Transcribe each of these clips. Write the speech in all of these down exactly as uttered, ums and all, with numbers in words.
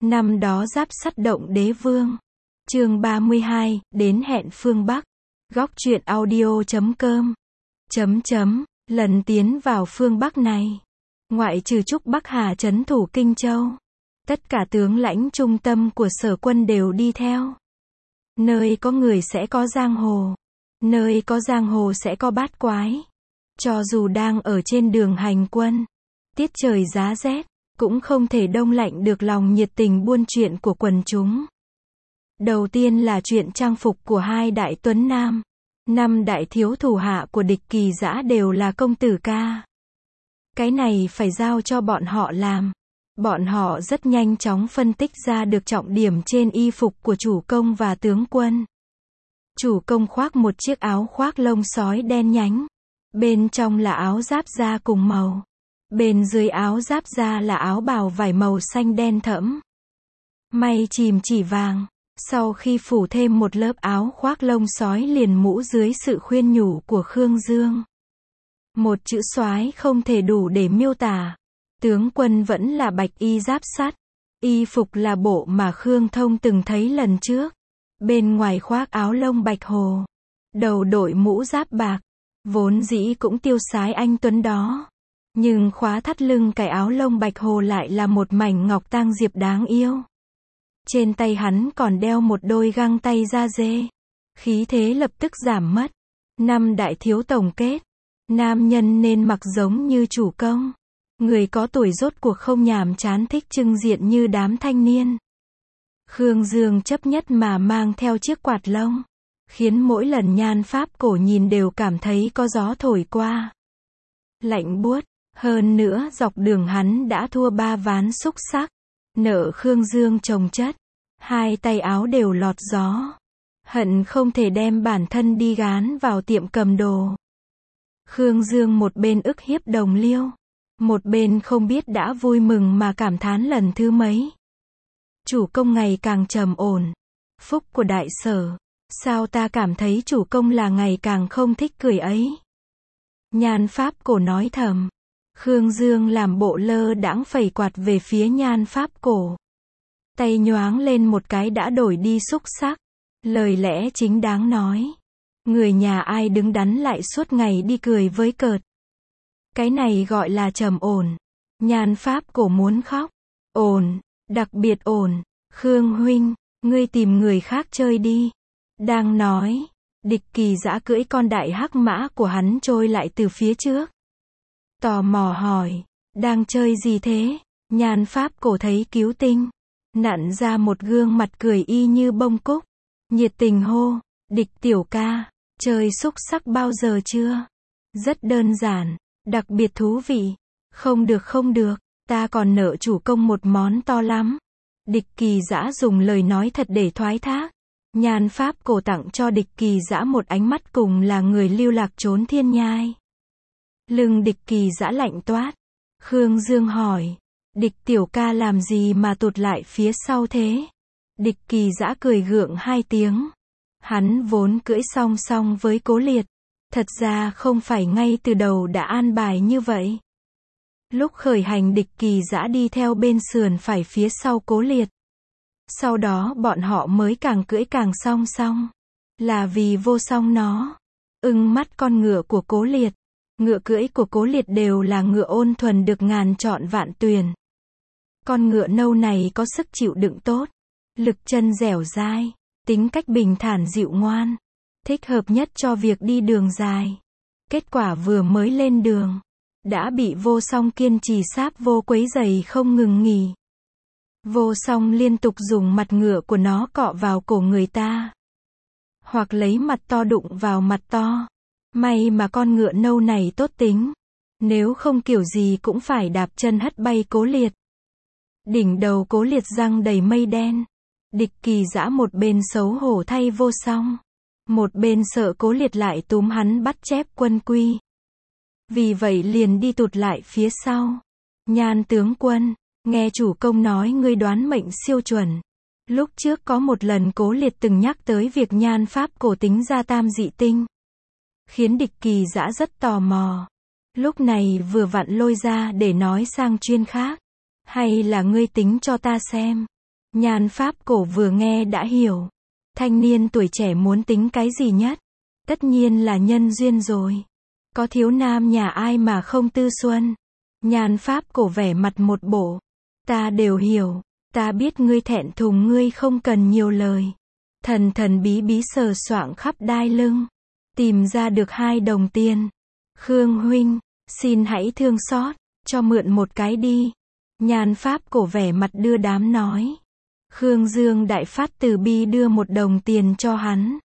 Năm đó giáp sắt động đế vương. Chương ba mươi hai, đến hẹn phương Bắc. Góc truyện audio chấm com. Chấm chấm, lần tiến vào phương Bắc này. Ngoại trừ Trúc Bắc Hà trấn thủ Kinh Châu. Tất cả tướng lãnh trung tâm của sở quân đều đi theo. Nơi có người sẽ có giang hồ. Nơi có giang hồ sẽ có bát quái. Cho dù đang ở trên đường hành quân, tiết trời giá rét, cũng không thể đông lạnh được lòng nhiệt tình buôn chuyện của quần chúng. Đầu tiên là chuyện trang phục của hai đại tuấn nam. Năm đại thiếu thủ hạ của địch Kỳ Dã đều là công tử ca. Cái này phải giao cho bọn họ làm. Bọn họ rất nhanh chóng phân tích ra được trọng điểm trên y phục của chủ công và tướng quân. Chủ công khoác một chiếc áo khoác lông sói đen nhánh. Bên trong là áo giáp da cùng màu. Bên dưới áo giáp da là áo bào vải màu xanh đen thẫm. May chìm chỉ vàng. Sau khi phủ thêm một lớp áo khoác lông sói liền mũ dưới sự khuyên nhủ của Khương Dương. Một chữ soái không thể đủ để miêu tả. Tướng quân vẫn là bạch y giáp sắt. Y phục là bộ mà Khương Thông từng thấy lần trước. Bên ngoài khoác áo lông bạch hồ. Đầu đội mũ giáp bạc. Vốn dĩ cũng tiêu sái anh tuấn đó. Nhưng khóa thắt lưng cái áo lông bạch hồ lại là một mảnh ngọc tang diệp đáng yêu. Trên tay hắn còn đeo một đôi găng tay da dê. Khí thế lập tức giảm mất. Năm đại thiếu tổng kết. Nam nhân nên mặc giống như chủ công. Người có tuổi rốt cuộc không nhàm chán thích trưng diện như đám thanh niên. Khương Dương chấp nhất mà mang theo chiếc quạt lông. Khiến mỗi lần nhan pháp cổ nhìn đều cảm thấy có gió thổi qua. Lạnh buốt. Hơn nữa dọc đường hắn đã thua ba ván xúc sắc. Nợ Khương Dương chồng chất. Hai tay áo đều lọt gió. Hận không thể đem bản thân đi gán vào tiệm cầm đồ. Khương Dương một bên ức hiếp đồng liêu. Một bên không biết đã vui mừng mà cảm thán lần thứ mấy. Chủ công ngày càng trầm ổn. Phúc của đại sở. Sao ta cảm thấy chủ công là ngày càng không thích cười ấy. Nhan pháp cổ nói thầm. Khương Dương làm bộ lơ đãng phẩy quạt về phía nhan pháp cổ. Tay nhoáng lên một cái đã đổi đi xúc sắc. Lời lẽ chính đáng nói. Người nhà ai đứng đắn lại suốt ngày đi cười với cợt. Cái này gọi là trầm ổn. Nhan pháp cổ muốn khóc. Ổn, đặc biệt ổn. Khương huynh, ngươi tìm người khác chơi đi. Đang nói, địch Kỳ Dã cưỡi con đại hắc mã của hắn trôi lại từ phía trước. Tò mò hỏi, đang chơi gì thế? Nhan pháp cổ thấy cứu tinh. Nặn ra một gương mặt cười y như bông cúc. Nhiệt tình hô, địch tiểu ca, chơi xúc sắc bao giờ chưa? Rất đơn giản, đặc biệt thú vị. Không được không được, ta còn nợ chủ công một món to lắm. Địch Kỳ Dã dùng lời nói thật để thoái thác. Nhan pháp cổ tặng cho địch Kỳ Dã một ánh mắt cùng là người lưu lạc trốn thiên nhai. Lưng địch Kỳ Dã lạnh toát. Khương Dương hỏi, địch tiểu ca làm gì mà tụt lại phía sau thế? Địch Kỳ Dã cười gượng hai tiếng. Hắn vốn cưỡi song song với Cố Liệt. Thật ra không phải ngay từ đầu đã an bài như vậy. Lúc khởi hành địch Kỳ Dã đi theo bên sườn phải phía sau Cố Liệt. Sau đó bọn họ mới càng cưỡi càng song song. Là vì vô song nó. Ưng mắt con ngựa của Cố Liệt. Ngựa cưỡi của Cố Liệt đều là ngựa ôn thuần được ngàn chọn vạn tuyển. Con ngựa nâu này có sức chịu đựng tốt. Lực chân dẻo dai. Tính cách bình thản dịu ngoan. Thích hợp nhất cho việc đi đường dài. Kết quả vừa mới lên đường. Đã bị vô song kiên trì sáp vô quấy giày không ngừng nghỉ. Vô song liên tục dùng mặt ngựa của nó cọ vào cổ người ta. Hoặc lấy mặt to đụng vào mặt to. May mà con ngựa nâu này tốt tính. Nếu không kiểu gì cũng phải đạp chân hất bay Cố Liệt. Đỉnh đầu Cố Liệt răng đầy mây đen. Địch Kỳ Dã một bên xấu hổ thay vô song. Một bên sợ Cố Liệt lại túm hắn bắt chép quân quy. Vì vậy liền đi tụt lại phía sau. Nhan tướng quân, nghe chủ công nói ngươi đoán mệnh siêu chuẩn. Lúc trước có một lần Cố Liệt từng nhắc tới việc nhan pháp cổ tính ra tam dị tinh. Khiến địch Kỳ Dã rất tò mò. Lúc này vừa vặn lôi ra để nói sang chuyên khác. Hay là ngươi tính cho ta xem. Nhan Pháp Cổ vừa nghe đã hiểu. Thanh niên tuổi trẻ muốn tính cái gì nhất? Tất nhiên là nhân duyên rồi. Có thiếu nam nhà ai mà không tư xuân. Nhan Pháp Cổ vẻ mặt một bộ. Ta đều hiểu. Ta biết ngươi thẹn thùng, ngươi không cần nhiều lời. Thần thần bí bí sờ soạng khắp đai lưng. Tìm ra được hai đồng tiền. Khương huynh, xin hãy thương xót, cho mượn một cái đi. Nhan Pháp Cổ vẻ mặt đưa đám nói. Khương Dương đại phát từ bi đưa một đồng tiền cho hắn.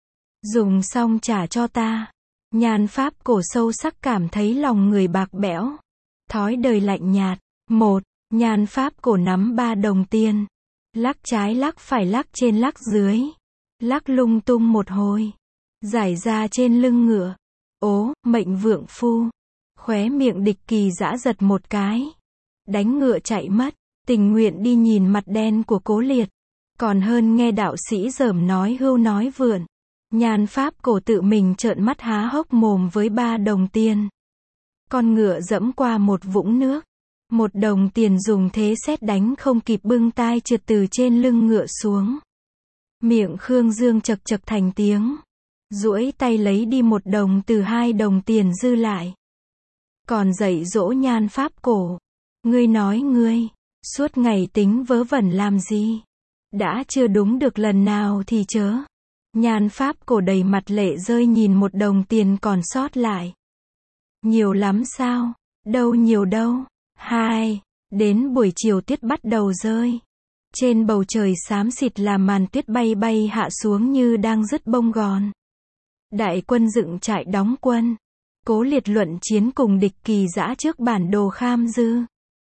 Dùng xong trả cho ta. Nhan Pháp Cổ sâu sắc cảm thấy lòng người bạc bẽo. Thói đời lạnh nhạt. Một, Nhan Pháp Cổ nắm ba đồng tiền. Lắc trái lắc phải lắc trên lắc dưới. Lắc lung tung một hồi. Giải ra trên lưng ngựa. Ố, mệnh vượng phu. Khóe miệng Địch Kỳ Dã giật một cái. Đánh ngựa chạy mất. Tình nguyện đi nhìn mặt đen của Cố Liệt. Còn hơn nghe đạo sĩ dởm nói hưu nói vượn. Nhan Pháp Cổ tự mình trợn mắt há hốc mồm với ba đồng tiền. Con ngựa dẫm qua một vũng nước. Một đồng tiền dùng thế sét đánh không kịp bưng tai trượt từ trên lưng ngựa xuống. Miệng Khương Dương chật chật thành tiếng. Duỗi tay lấy đi một đồng từ hai đồng tiền dư lại. Còn dạy dỗ Nhan Pháp Cổ. Ngươi nói ngươi, suốt ngày tính vớ vẩn làm gì? Đã chưa đúng được lần nào thì chớ. Nhan Pháp Cổ đầy mặt lệ rơi nhìn một đồng tiền còn sót lại. Nhiều lắm sao? Đâu nhiều đâu. Hai, đến buổi chiều tuyết bắt đầu rơi. Trên bầu trời xám xịt là màn tuyết bay bay hạ xuống như đang dứt bông gòn. Đại quân dựng trại đóng quân. Cố Liệt luận chiến cùng Địch Kỳ Dã trước bản đồ Kham Dư.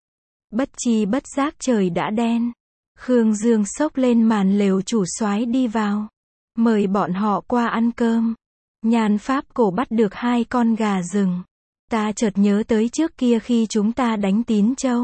Bất chi bất giác trời đã đen. Khương Dương xốc lên màn lều chủ soái đi vào. Mời bọn họ qua ăn cơm. Nhan Pháp Cổ bắt được hai con gà rừng. Ta chợt nhớ tới trước kia khi chúng ta đánh Tín Châu.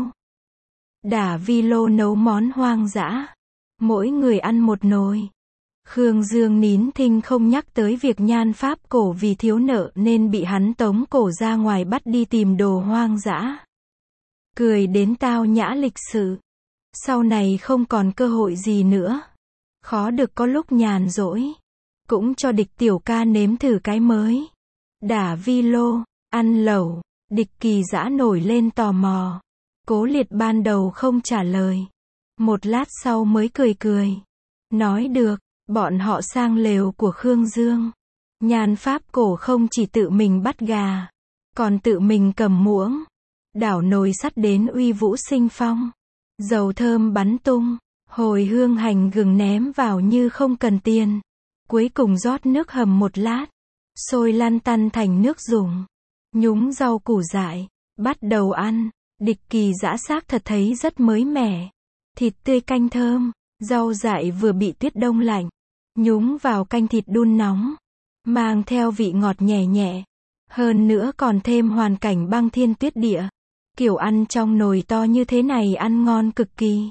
Đả Vi Lô nấu món hoang dã. Mỗi người ăn một nồi. Khương Dương nín thinh không nhắc tới việc Nhan Pháp Cổ vì thiếu nợ nên bị hắn tống cổ ra ngoài bắt đi tìm đồ hoang dã. Cười đến tao nhã lịch sự. Sau này không còn cơ hội gì nữa. Khó được có lúc nhàn rỗi. Cũng cho Địch tiểu ca nếm thử cái mới. Đả Vi Lô, ăn lẩu. Địch Kỳ Dã nổi lên tò mò. Cố Liệt ban đầu không trả lời. Một lát sau mới cười cười. Nói được, bọn họ sang lều của Khương Dương. Nhan Pháp Cổ không chỉ tự mình bắt gà, còn tự mình cầm muỗng. Đảo nồi sắt đến uy vũ sinh phong. Dầu thơm bắn tung. Hồi hương hành gừng ném vào như không cần tiền. Cuối cùng rót nước hầm một lát. Sôi lăn tăn thành nước dùng. Nhúng rau củ dại. Bắt đầu ăn. Địch Kỳ Dã xác thật thấy rất mới mẻ. Thịt tươi canh thơm. Rau dại vừa bị tuyết đông lạnh. Nhúng vào canh thịt đun nóng. Mang theo vị ngọt nhẹ nhẹ. Hơn nữa còn thêm hoàn cảnh băng thiên tuyết địa. Kiểu ăn trong nồi to như thế này ăn ngon cực kỳ.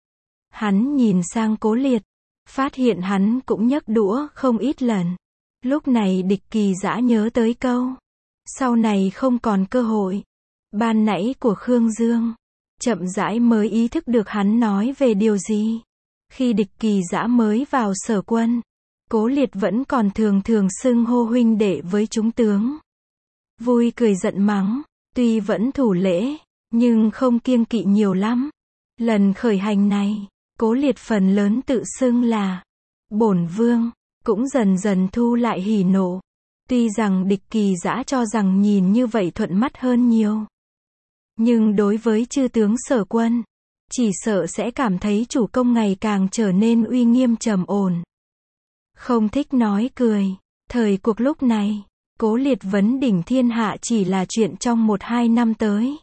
Hắn nhìn sang Cố Liệt. Phát hiện hắn cũng nhấc đũa không ít lần. Lúc này Địch Kỳ Dã nhớ tới câu. Sau này không còn cơ hội. Ban nãy của Khương Dương. Chậm rãi mới ý thức được hắn nói về điều gì. Khi Địch Kỳ Dã mới vào sở quân. Cố Liệt vẫn còn thường thường xưng hô huynh đệ với chúng tướng. Vui cười giận mắng. Tuy vẫn thủ lễ, nhưng không kiêng kỵ nhiều lắm. Lần khởi hành này, Cố Liệt phần lớn tự xưng là bổn vương, cũng dần dần thu lại hỉ nộ. Tuy rằng Địch Kỳ Dã cho rằng nhìn như vậy thuận mắt hơn nhiều. Nhưng đối với chư tướng sở quân, chỉ sợ sẽ cảm thấy chủ công ngày càng trở nên uy nghiêm trầm ổn. Không thích nói cười. Thời cuộc lúc này, Cố Liệt vấn đỉnh thiên hạ chỉ là chuyện trong một hai năm tới.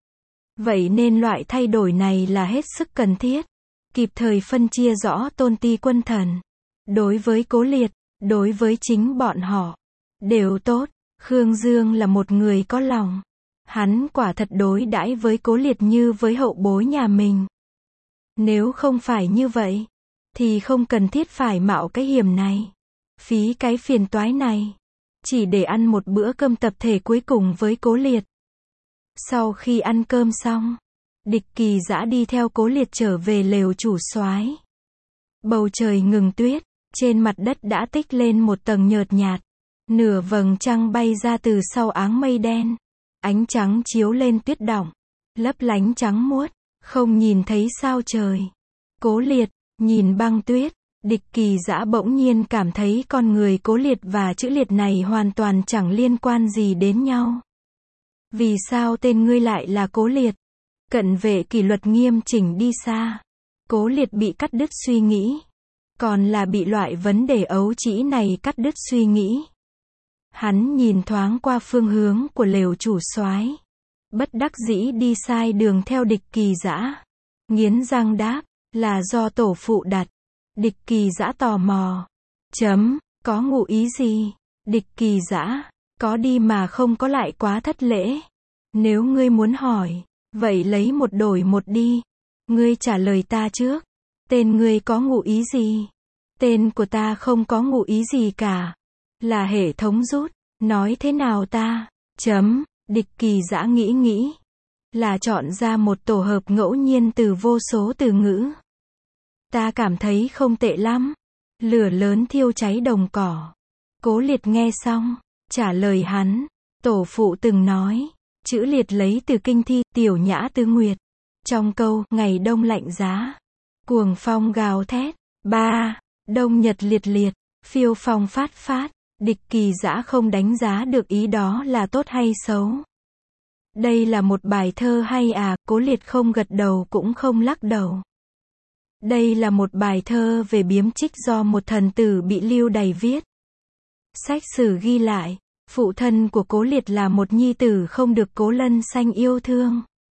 Vậy nên loại thay đổi này là hết sức cần thiết. Kịp thời phân chia rõ tôn ti quân thần. Đối với Cố Liệt, đối với chính bọn họ, đều tốt. Khương Dương là một người có lòng. Hắn quả thật đối đãi với Cố Liệt như với hậu bối nhà mình. Nếu không phải như vậy, thì không cần thiết phải mạo cái hiểm này. Phí cái phiền toái này. Chỉ để ăn một bữa cơm tập thể cuối cùng với Cố Liệt. Sau khi ăn cơm xong, Địch Kỳ Dã đi theo Cố Liệt trở về lều chủ soái. Bầu trời ngừng tuyết, trên mặt đất đã tích lên một tầng nhợt nhạt. Nửa vầng trăng bay ra từ sau áng mây đen. Ánh trắng chiếu lên tuyết đọng, lấp lánh trắng muốt, không nhìn thấy sao trời. Cố Liệt, nhìn băng tuyết, Địch Kỳ Dã bỗng nhiên cảm thấy con người Cố Liệt và chữ Liệt này hoàn toàn chẳng liên quan gì đến nhau. Vì sao tên ngươi lại là Cố Liệt? Cận vệ kỷ luật nghiêm chỉnh đi xa. Cố Liệt bị cắt đứt suy nghĩ. Còn là bị loại vấn đề ấu trĩ này cắt đứt suy nghĩ. Hắn nhìn thoáng qua phương hướng của lều chủ soái, bất đắc dĩ đi sai đường theo Địch Kỳ Dã. Nghiến răng đáp, là do tổ phụ đặt. Địch Kỳ Dã tò mò. Chấm, có ngụ ý gì? Địch Kỳ Dã, có đi mà không có lại quá thất lễ. Nếu ngươi muốn hỏi, vậy lấy một đổi một đi. Ngươi trả lời ta trước. Tên ngươi có ngụ ý gì? Tên của ta không có ngụ ý gì cả. Là hệ thống rút. Nói thế nào ta? Chấm, Địch Kỳ Dã nghĩ nghĩ. Là chọn ra một tổ hợp ngẫu nhiên từ vô số từ ngữ. Ta cảm thấy không tệ lắm. Lửa lớn thiêu cháy đồng cỏ. Cố Liệt nghe xong, trả lời hắn. Tổ phụ từng nói, chữ Liệt lấy từ kinh thi, Tiểu Nhã Tứ Nguyệt. Trong câu, ngày đông lạnh giá. Cuồng phong gào thét. Ba, đông nhật liệt liệt. Phiêu phong phát phát. Địch Kỳ Dã không đánh giá được ý đó là tốt hay xấu. Đây là một bài thơ hay à? Cố Liệt không gật đầu cũng không lắc đầu. Đây là một bài thơ về biếm trích do một thần tử bị lưu đày viết. Sách sử ghi lại, phụ thân của Cố Liệt là một nhi tử không được Cố Lân Xanh yêu thương.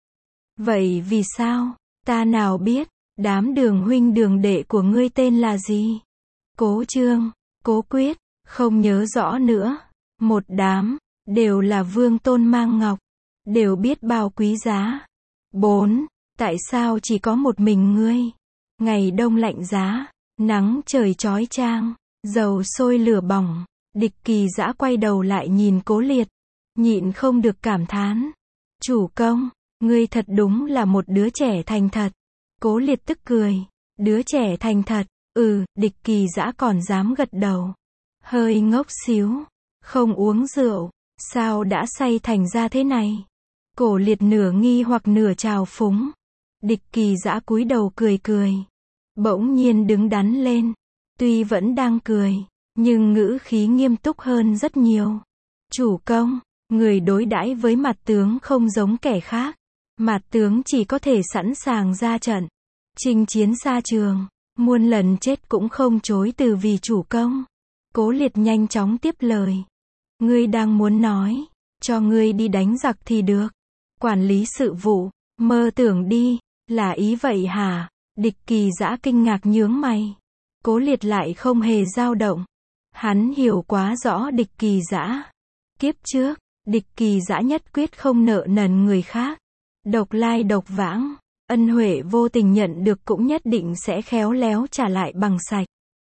Vậy vì sao? Ta nào biết, đám đường huynh đường đệ của ngươi tên là gì? Cố Trương, Cố Quyết, không nhớ rõ nữa. Một đám, đều là vương tôn mang ngọc, đều biết bao quý giá. Bốn, tại sao chỉ có một mình ngươi? Ngày đông lạnh giá, nắng trời chói chang, dầu sôi lửa bỏng. Địch Kỳ Dã quay đầu lại nhìn Cố Liệt, nhịn không được cảm thán. Chủ công, ngươi thật đúng là một đứa trẻ thành thật. Cố Liệt tức cười. Đứa trẻ thành thật, ừ, Địch Kỳ Dã còn dám gật đầu. Hơi ngốc xíu, không uống rượu, sao đã say thành ra thế này? Cố Liệt nửa nghi hoặc nửa trào phúng. Địch Kỳ Dã cúi đầu cười cười. Bỗng nhiên đứng đắn lên. Tuy vẫn đang cười, nhưng ngữ khí nghiêm túc hơn rất nhiều. Chủ công, người đối đãi với mặt tướng không giống kẻ khác. Mặt tướng chỉ có thể sẵn sàng ra trận, chinh chiến xa trường, muôn lần chết cũng không chối từ vì chủ công. Cố Liệt nhanh chóng tiếp lời. Ngươi đang muốn nói, cho ngươi đi đánh giặc thì được. Quản lý sự vụ, mơ tưởng đi, là ý vậy hả? Địch Kỳ Dã kinh ngạc nhướng mày. Cố Liệt lại không hề dao động. Hắn hiểu quá rõ Địch Kỳ Dã. Kiếp trước, Địch Kỳ Dã nhất quyết không nợ nần người khác. Độc lai độc vãng, ân huệ vô tình nhận được cũng nhất định sẽ khéo léo trả lại bằng sạch.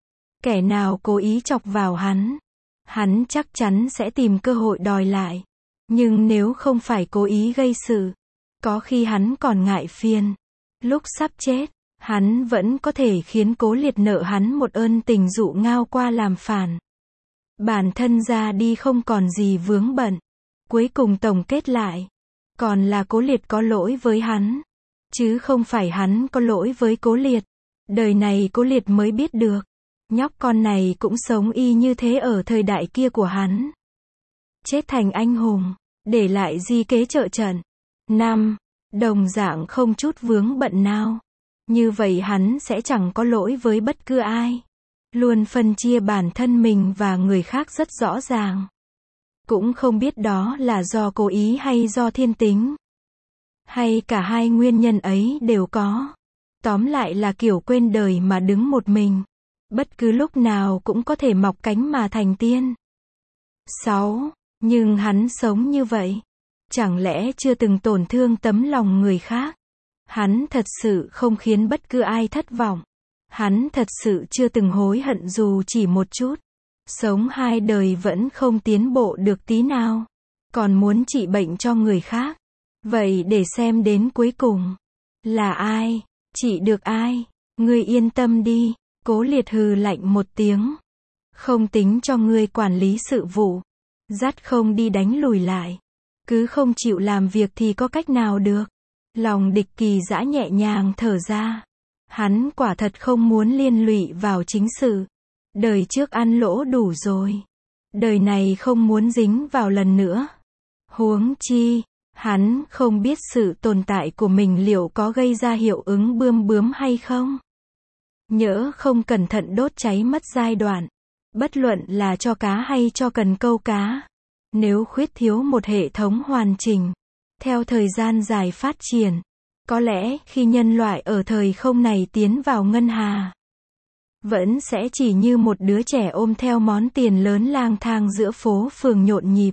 Kẻ nào cố ý chọc vào hắn, hắn chắc chắn sẽ tìm cơ hội đòi lại. Nhưng nếu không phải cố ý gây sự, có khi hắn còn ngại phiền. Lúc sắp chết, hắn vẫn có thể khiến Cố Liệt nợ hắn một ơn tình dụ ngao qua làm phản. Bản thân ra đi không còn gì vướng bận. Cuối cùng tổng kết lại, còn là Cố Liệt có lỗi với hắn, chứ không phải hắn có lỗi với Cố Liệt. Đời này Cố Liệt mới biết được, nhóc con này cũng sống y như thế ở thời đại kia của hắn. Chết thành anh hùng, để lại di kế trợ trận. Năm, đồng dạng không chút vướng bận nào. Như vậy hắn sẽ chẳng có lỗi với bất cứ ai. Luôn phân chia bản thân mình và người khác rất rõ ràng. Cũng không biết đó là do cố ý hay do thiên tính. Hay cả hai nguyên nhân ấy đều có. Tóm lại là kiểu quên đời mà đứng một mình. Bất cứ lúc nào cũng có thể mọc cánh mà thành tiên. Sáu. Nhưng hắn sống như vậy. Chẳng lẽ chưa từng tổn thương tấm lòng người khác? Hắn thật sự không khiến bất cứ ai thất vọng. Hắn thật sự chưa từng hối hận dù chỉ một chút. Sống hai đời vẫn không tiến bộ được tí nào. Còn muốn trị bệnh cho người khác. Vậy để xem đến cuối cùng. Là ai? Trị được ai? Ngươi yên tâm đi. Cố Liệt hừ lạnh một tiếng. Không tính cho ngươi quản lý sự vụ. Dắt không đi đánh lùi lại. Cứ không chịu làm việc thì có cách nào được. Lòng Địch Kỳ Dã nhẹ nhàng thở ra. Hắn quả thật không muốn liên lụy vào chính sự. Đời trước ăn lỗ đủ rồi. Đời này không muốn dính vào lần nữa. Huống chi, hắn không biết sự tồn tại của mình liệu có gây ra hiệu ứng bươm bướm hay không. Nhỡ không cẩn thận đốt cháy mất giai đoạn. Bất luận là cho cá hay cho cần câu cá. Nếu khuyết thiếu một hệ thống hoàn chỉnh, theo thời gian dài phát triển, có lẽ khi nhân loại ở thời không này tiến vào ngân hà, vẫn sẽ chỉ như một đứa trẻ ôm theo món tiền lớn lang thang giữa phố phường nhộn nhịp,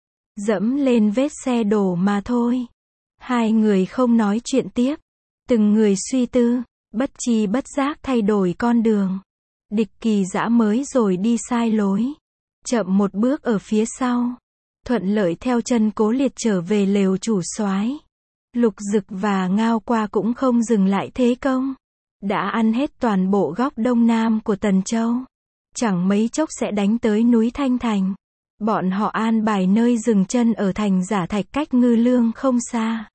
dẫm lên vết xe đổ mà thôi. Hai người không nói chuyện tiếp, từng người suy tư, bất chi bất giác thay đổi con đường. Địch Kỳ Dã mới rồi đi sai lối, chậm một bước ở phía sau, thuận lợi theo chân Cố Liệt trở về lều chủ soái. Lục Dực và Ngao Qua cũng không dừng lại thế công, đã ăn hết toàn bộ góc đông nam của Tần Châu, chẳng mấy chốc sẽ đánh tới núi Thanh Thành. Bọn họ an bài nơi dừng chân ở thành Giả Thạch cách Ngư Lương không xa.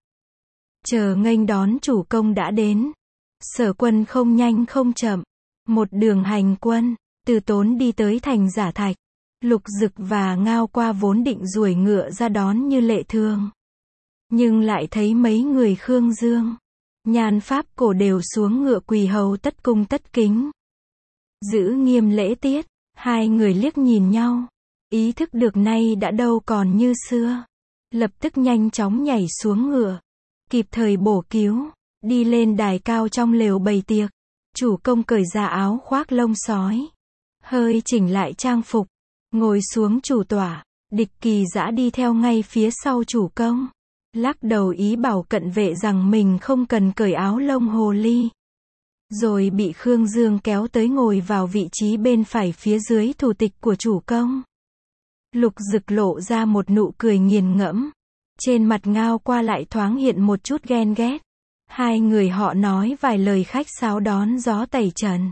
Chờ nghênh đón chủ công đã đến. Sở Quân không nhanh không chậm, một đường hành quân, từ Tốn đi tới thành Giả Thạch. Lục Dực và Ngao Qua vốn định ruổi ngựa ra đón như lệ thường, nhưng lại thấy mấy người Khương Dương, Nhan Pháp Cổ đều xuống ngựa quỳ hầu tất cung tất kính, giữ nghiêm lễ tiết. Hai người liếc nhìn nhau, ý thức được nay đã đâu còn như xưa, lập tức nhanh chóng nhảy xuống ngựa, kịp thời bổ cứu, đi lên đài cao trong lều bày tiệc. Chủ công cởi ra áo khoác lông sói, hơi chỉnh lại trang phục, ngồi xuống chủ tọa. Địch Kỳ Dã đi theo ngay phía sau chủ công, lắc đầu ý bảo cận vệ rằng mình không cần cởi áo lông hồ ly. Rồi bị Khương Dương kéo tới ngồi vào vị trí bên phải phía dưới thủ tịch của chủ công. Lục Dực lộ ra một nụ cười nghiền ngẫm, trên mặt Ngao Qua lại thoáng hiện một chút ghen ghét. Hai người họ nói vài lời khách sáo đón gió tẩy trần.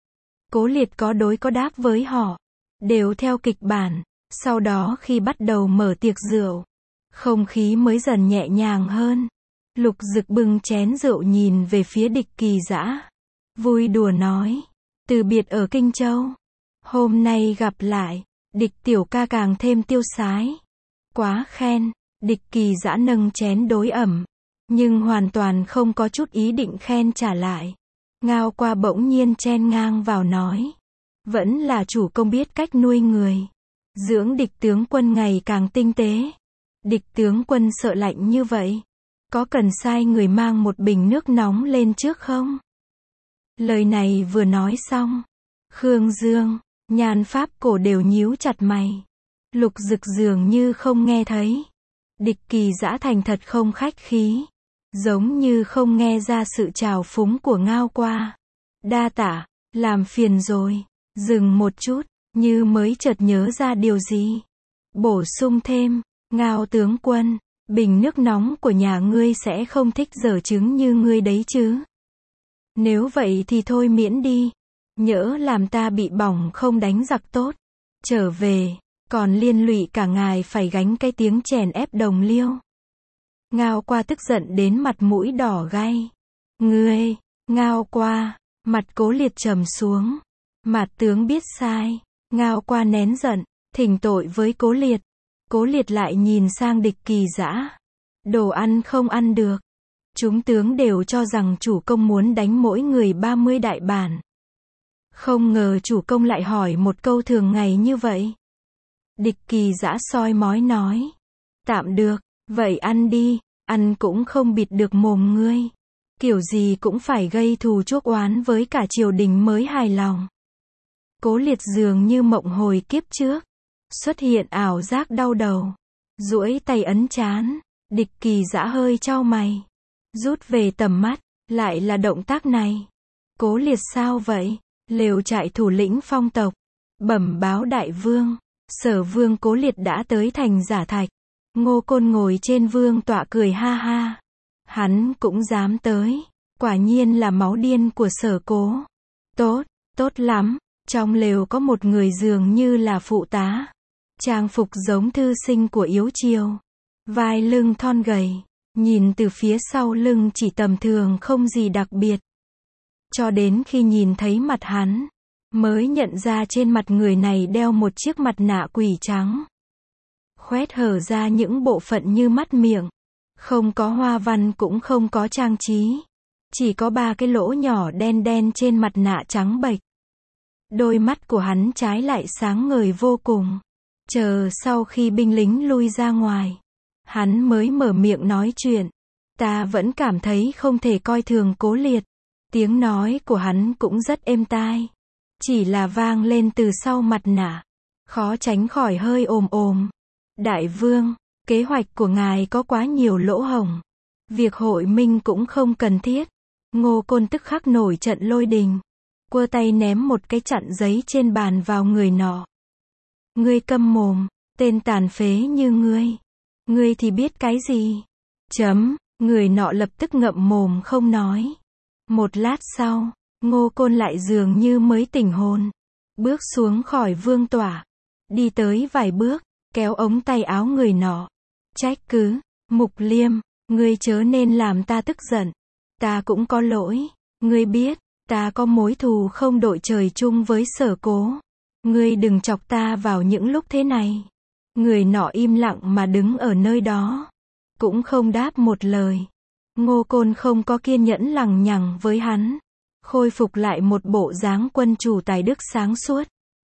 Cố Liệt có đối có đáp với họ, đều theo kịch bản. Sau đó khi bắt đầu mở tiệc rượu, không khí mới dần nhẹ nhàng hơn. Lục Dực bưng chén rượu nhìn về phía Địch Kỳ Dã, vui đùa nói, từ biệt ở Kinh Châu, hôm nay gặp lại, Địch tiểu ca càng thêm tiêu sái. Quá khen. Địch Kỳ Dã nâng chén đối ẩm, nhưng hoàn toàn không có chút ý định khen trả lại. Ngao Qua bỗng nhiên chen ngang vào nói, vẫn là chủ công biết cách nuôi người, dưỡng Địch tướng quân ngày càng tinh tế. Địch tướng quân sợ lạnh như vậy, có cần sai người mang một bình nước nóng lên trước không? Lời này vừa nói xong, Khương Dương, Nhan Pháp Cổ đều nhíu chặt mày. Lục Dực dường như không nghe thấy. Địch Kỳ Dã thành thật không khách khí, giống như không nghe ra sự trào phúng của Ngao Qua. Đa tạ, làm phiền rồi. Dừng một chút, như mới chợt nhớ ra điều gì, bổ sung thêm, Ngao tướng quân, bình nước nóng của nhà ngươi sẽ không thích dở trứng như ngươi đấy chứ? Nếu vậy thì thôi miễn đi, nhỡ làm ta bị bỏng không đánh giặc tốt, trở về, còn liên lụy cả ngài phải gánh cái tiếng chèn ép đồng liêu. Ngao Qua tức giận đến mặt mũi đỏ gay. Ngươi, Ngao Qua, mặt Cố Liệt trầm xuống. Mạt tướng biết sai. Ngao Qua nén giận, thỉnh tội với Cố Liệt. Cố Liệt lại nhìn sang Địch Kỳ Dã. Đồ ăn không ăn được. Chúng tướng đều cho rằng chủ công muốn đánh mỗi người ba mươi đại bản. Không ngờ chủ công lại hỏi một câu thường ngày như vậy. Địch Kỳ Dã soi mói nói. Tạm được, vậy ăn đi, ăn cũng không bịt được mồm ngươi. Kiểu gì cũng phải gây thù chuốc oán với cả triều đình mới hài lòng. Cố Liệt dường như mộng hồi kiếp trước, xuất hiện ảo giác đau đầu, duỗi tay ấn trán. Địch Kỳ Dã hơi chau mày, rút về tầm mắt, lại là động tác này. Cố Liệt sao vậy? Lều trại thủ lĩnh phong tộc, bẩm báo đại vương, Sở vương Cố Liệt đã tới thành Giả Thạch. Ngô Côn ngồi trên vương tọa cười ha ha. Hắn cũng dám tới. Quả nhiên là máu điên của Sở Cố. Tốt, tốt lắm. Trong lều có một người dường như là phụ tá. Trang phục giống thư sinh của Yếu Triều. Vai lưng thon gầy. Nhìn từ phía sau lưng chỉ tầm thường không gì đặc biệt. Cho đến khi nhìn thấy mặt hắn, mới nhận ra trên mặt người này đeo một chiếc mặt nạ quỷ trắng. Khoét hở ra những bộ phận như mắt miệng. Không có hoa văn cũng không có trang trí. Chỉ có ba cái lỗ nhỏ đen đen trên mặt nạ trắng bệch. Đôi mắt của hắn trái lại sáng ngời vô cùng. Chờ sau khi binh lính lui ra ngoài, hắn mới mở miệng nói chuyện. Ta vẫn cảm thấy không thể coi thường Cố Liệt. Tiếng nói của hắn cũng rất êm tai. Chỉ là vang lên từ sau mặt nạ. Khó tránh khỏi hơi ồm ồm. Đại vương, kế hoạch của ngài có quá nhiều lỗ hổng. Việc hội minh cũng không cần thiết. Ngô Côn tức khắc nổi trận lôi đình. Quơ tay ném một cái chặn giấy trên bàn vào người nọ. Ngươi câm mồm, tên tàn phế như ngươi. Ngươi thì biết cái gì? Chấm, người nọ lập tức ngậm mồm không nói. Một lát sau, Ngô Côn lại dường như mới tỉnh hồn. Bước xuống khỏi vương tọa. Đi tới vài bước, kéo ống tay áo người nọ. Trách cứ, Mục Liêm, ngươi chớ nên làm ta tức giận. Ta cũng có lỗi. Ngươi biết, ta có mối thù không đội trời chung với Sở Cố. Ngươi đừng chọc ta vào những lúc thế này. Người nọ im lặng mà đứng ở nơi đó. Cũng không đáp một lời. Ngô Côn không có kiên nhẫn lằng nhằng với hắn. Khôi phục lại một bộ dáng quân chủ tài đức sáng suốt.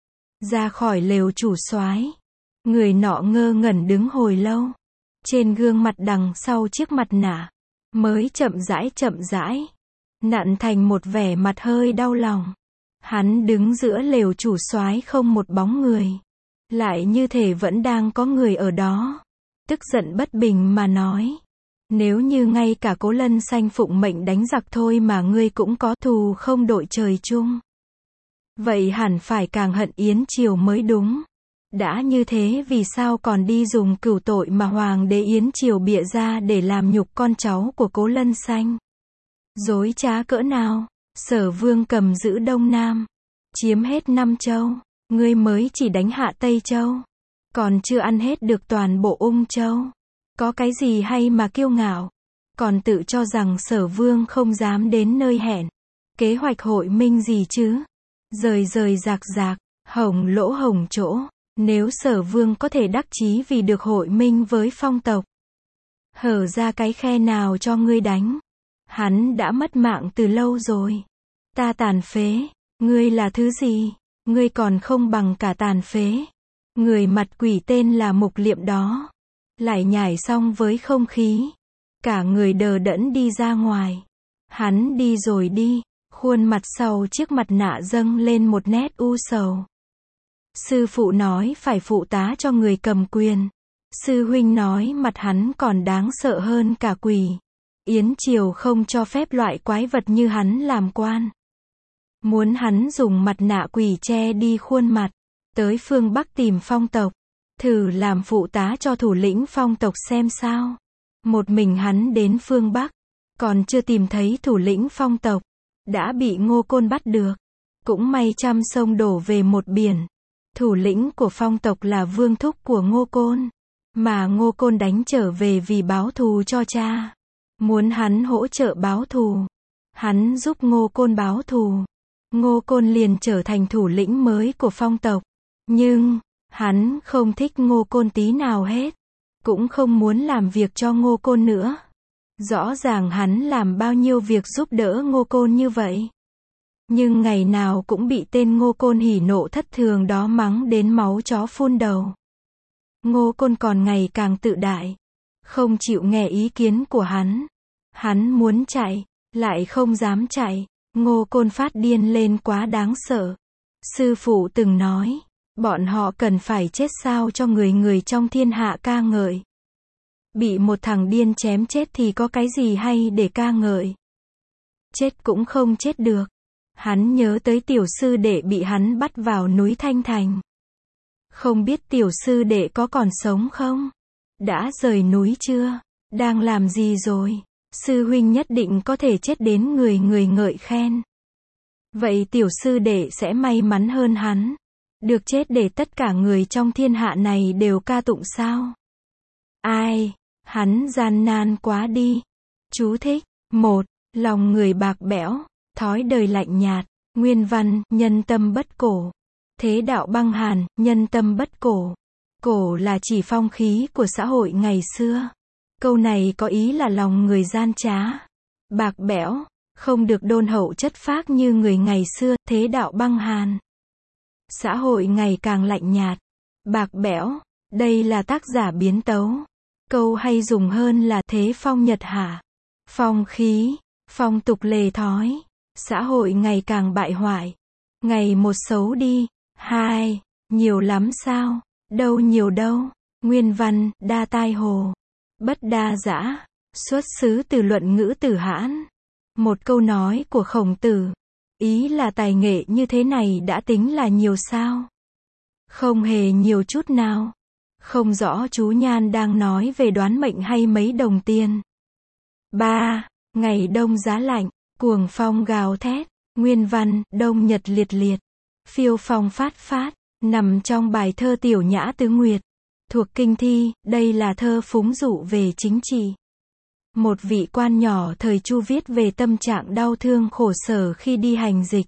Ra khỏi lều chủ soái. Người nọ ngơ ngẩn đứng hồi lâu. Trên gương mặt đằng sau chiếc mặt nạ. Mới chậm rãi chậm rãi. Nặn thành một vẻ mặt hơi đau lòng. Hắn đứng giữa lều chủ soái không một bóng người. Lại như thể vẫn đang có người ở đó. Tức giận bất bình mà nói. Nếu như ngay cả Cố Lân Xanh phụng mệnh đánh giặc thôi mà ngươi cũng có thù không đội trời chung. Vậy hẳn phải càng hận Yến Triều mới đúng. Đã như thế vì sao còn đi dùng cửu tội mà Hoàng đế Yến Triều bịa ra để làm nhục con cháu của Cố Lân Xanh? Dối trá cỡ nào? Sở Vương cầm giữ Đông Nam. Chiếm hết năm châu. Ngươi mới chỉ đánh hạ Tây Châu. Còn chưa ăn hết được toàn bộ Ung Châu. Có cái gì hay mà kiêu ngạo? Còn tự cho rằng Sở Vương không dám đến nơi hẹn. Kế hoạch hội minh gì chứ? Rời rời rạc rạc, hổng lỗ hổng chỗ. Nếu Sở Vương có thể đắc chí vì được hội minh với phong tộc. Hở ra cái khe nào cho ngươi đánh? Hắn đã mất mạng từ lâu rồi. Ta tàn phế. Ngươi là thứ gì? Ngươi còn không bằng cả tàn phế. Người mặt quỷ tên là Mục Liệm đó. Lại nhảy xong với không khí. Cả người đờ đẫn đi ra ngoài. Hắn đi rồi đi. Khuôn mặt sau chiếc mặt nạ dâng lên một nét u sầu. Sư phụ nói phải phụ tá cho người cầm quyền. Sư huynh nói mặt hắn còn đáng sợ hơn cả quỷ. Yến Triều không cho phép loại quái vật như hắn làm quan. Muốn hắn dùng mặt nạ quỷ che đi khuôn mặt. Tới phương Bắc tìm phong tộc. Thử làm phụ tá cho thủ lĩnh phong tộc xem sao. Một mình hắn đến phương Bắc. Còn chưa tìm thấy thủ lĩnh phong tộc. Đã bị Ngô Côn bắt được. Cũng may trăm sông đổ về một biển. Thủ lĩnh của phong tộc là vương thúc của Ngô Côn. Mà Ngô Côn đánh trở về vì báo thù cho cha. Muốn hắn hỗ trợ báo thù. Hắn giúp Ngô Côn báo thù. Ngô Côn liền trở thành thủ lĩnh mới của phong tộc. Nhưng, hắn không thích Ngô Côn tí nào hết. Cũng không muốn làm việc cho Ngô Côn nữa. Rõ ràng hắn làm bao nhiêu việc giúp đỡ Ngô Côn như vậy. Nhưng ngày nào cũng bị tên Ngô Côn hỉ nộ thất thường đó mắng đến máu chó phun đầu. Ngô Côn còn ngày càng tự đại. Không chịu nghe ý kiến của hắn. Hắn muốn chạy, lại không dám chạy. Ngô Côn phát điên lên quá đáng sợ. Sư phụ từng nói, bọn họ cần phải chết sao cho người người trong thiên hạ ca ngợi. Bị một thằng điên chém chết thì có cái gì hay để ca ngợi. Chết cũng không chết được. Hắn nhớ tới tiểu sư đệ bị hắn bắt vào núi Thanh Thành. Không biết tiểu sư đệ có còn sống không? Đã rời núi chưa? Đang làm gì rồi? Sư huynh nhất định có thể chết đến người người ngợi khen. Vậy tiểu sư đệ sẽ may mắn hơn hắn. Được chết để tất cả người trong thiên hạ này đều ca tụng sao? Ai? Hắn gian nan quá đi. Chú thích. Một. Lòng người bạc bẽo, thói đời lạnh nhạt. Nguyên văn, nhân tâm bất cổ. Thế đạo băng hàn, nhân tâm bất cổ. Cổ là chỉ phong khí của xã hội ngày xưa. Câu này có ý là lòng người gian trá, bạc bẽo, không được đôn hậu chất phác như người ngày xưa, thế đạo băng hàn. Xã hội ngày càng lạnh nhạt, bạc bẽo, đây là tác giả biến tấu. Câu hay dùng hơn là thế phong nhật hạ. Phong khí, phong tục lề thói, xã hội ngày càng bại hoại. Ngày một xấu đi. Hai. Nhiều lắm sao? Đâu nhiều đâu. Nguyên văn, đa tai hồ. Bất đa dã, xuất xứ từ luận ngữ Tử Hãn. Một câu nói của Khổng Tử. Ý là tài nghệ như thế này đã tính là nhiều sao? Không hề nhiều chút nào. Không rõ chú Nhan đang nói về đoán mệnh hay mấy đồng tiền. Ba. Ngày đông giá lạnh, cuồng phong gào thét. Nguyên văn, đông nhật liệt liệt. Phiêu phong phát phát, nằm trong bài thơ Tiểu Nhã Tứ Nguyệt. Thuộc kinh thi, đây là thơ phúng dụ về chính trị. Một vị quan nhỏ thời Chu viết về tâm trạng đau thương khổ sở khi đi hành dịch.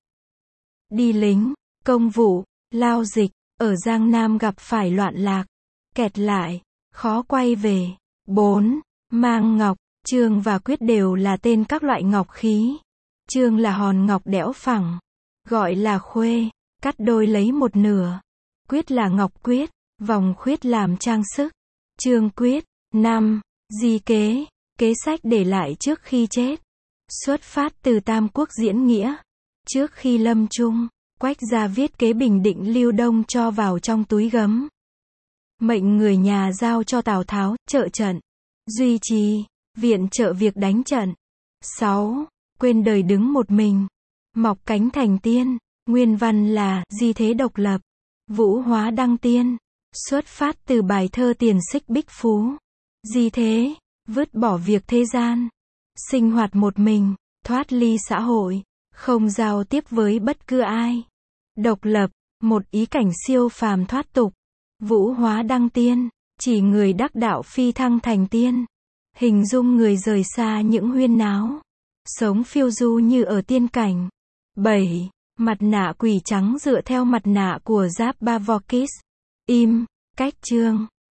Đi lính, công vụ, lao dịch, ở Giang Nam gặp phải loạn lạc, kẹt lại, khó quay về. Bốn. Mang ngọc, trương và quyết đều là tên các loại ngọc khí. Trương là hòn ngọc đẽo phẳng, gọi là khuê, cắt đôi lấy một nửa. Quyết là ngọc quyết, vòng khuyết làm trang sức. Trương quyết. Năm. Di kế, kế sách để lại trước khi chết. Xuất phát từ Tam Quốc diễn nghĩa. Trước khi lâm chung, Quách gia viết kế bình định Lưu Đông cho vào trong túi gấm. Mệnh người nhà giao cho Tào Tháo, trợ trận, duy trì, viện trợ việc đánh trận. Sáu. Quên đời đứng một mình, mọc cánh thành tiên. Nguyên văn là, di thế độc lập, vũ hóa đăng tiên. Xuất phát từ bài thơ Tiền Xích Bích Phú. Di thế, vứt bỏ việc thế gian, sinh hoạt một mình, thoát ly xã hội, không giao tiếp với bất cứ ai. Độc lập, một ý cảnh siêu phàm thoát tục. Vũ hóa đăng tiên, chỉ người đắc đạo phi thăng thành tiên. Hình dung người rời xa những huyên náo, sống phiêu du như ở tiên cảnh. Bảy. Mặt nạ quỷ trắng dựa theo mặt nạ của Giáp Bavokis. Im, cách chương.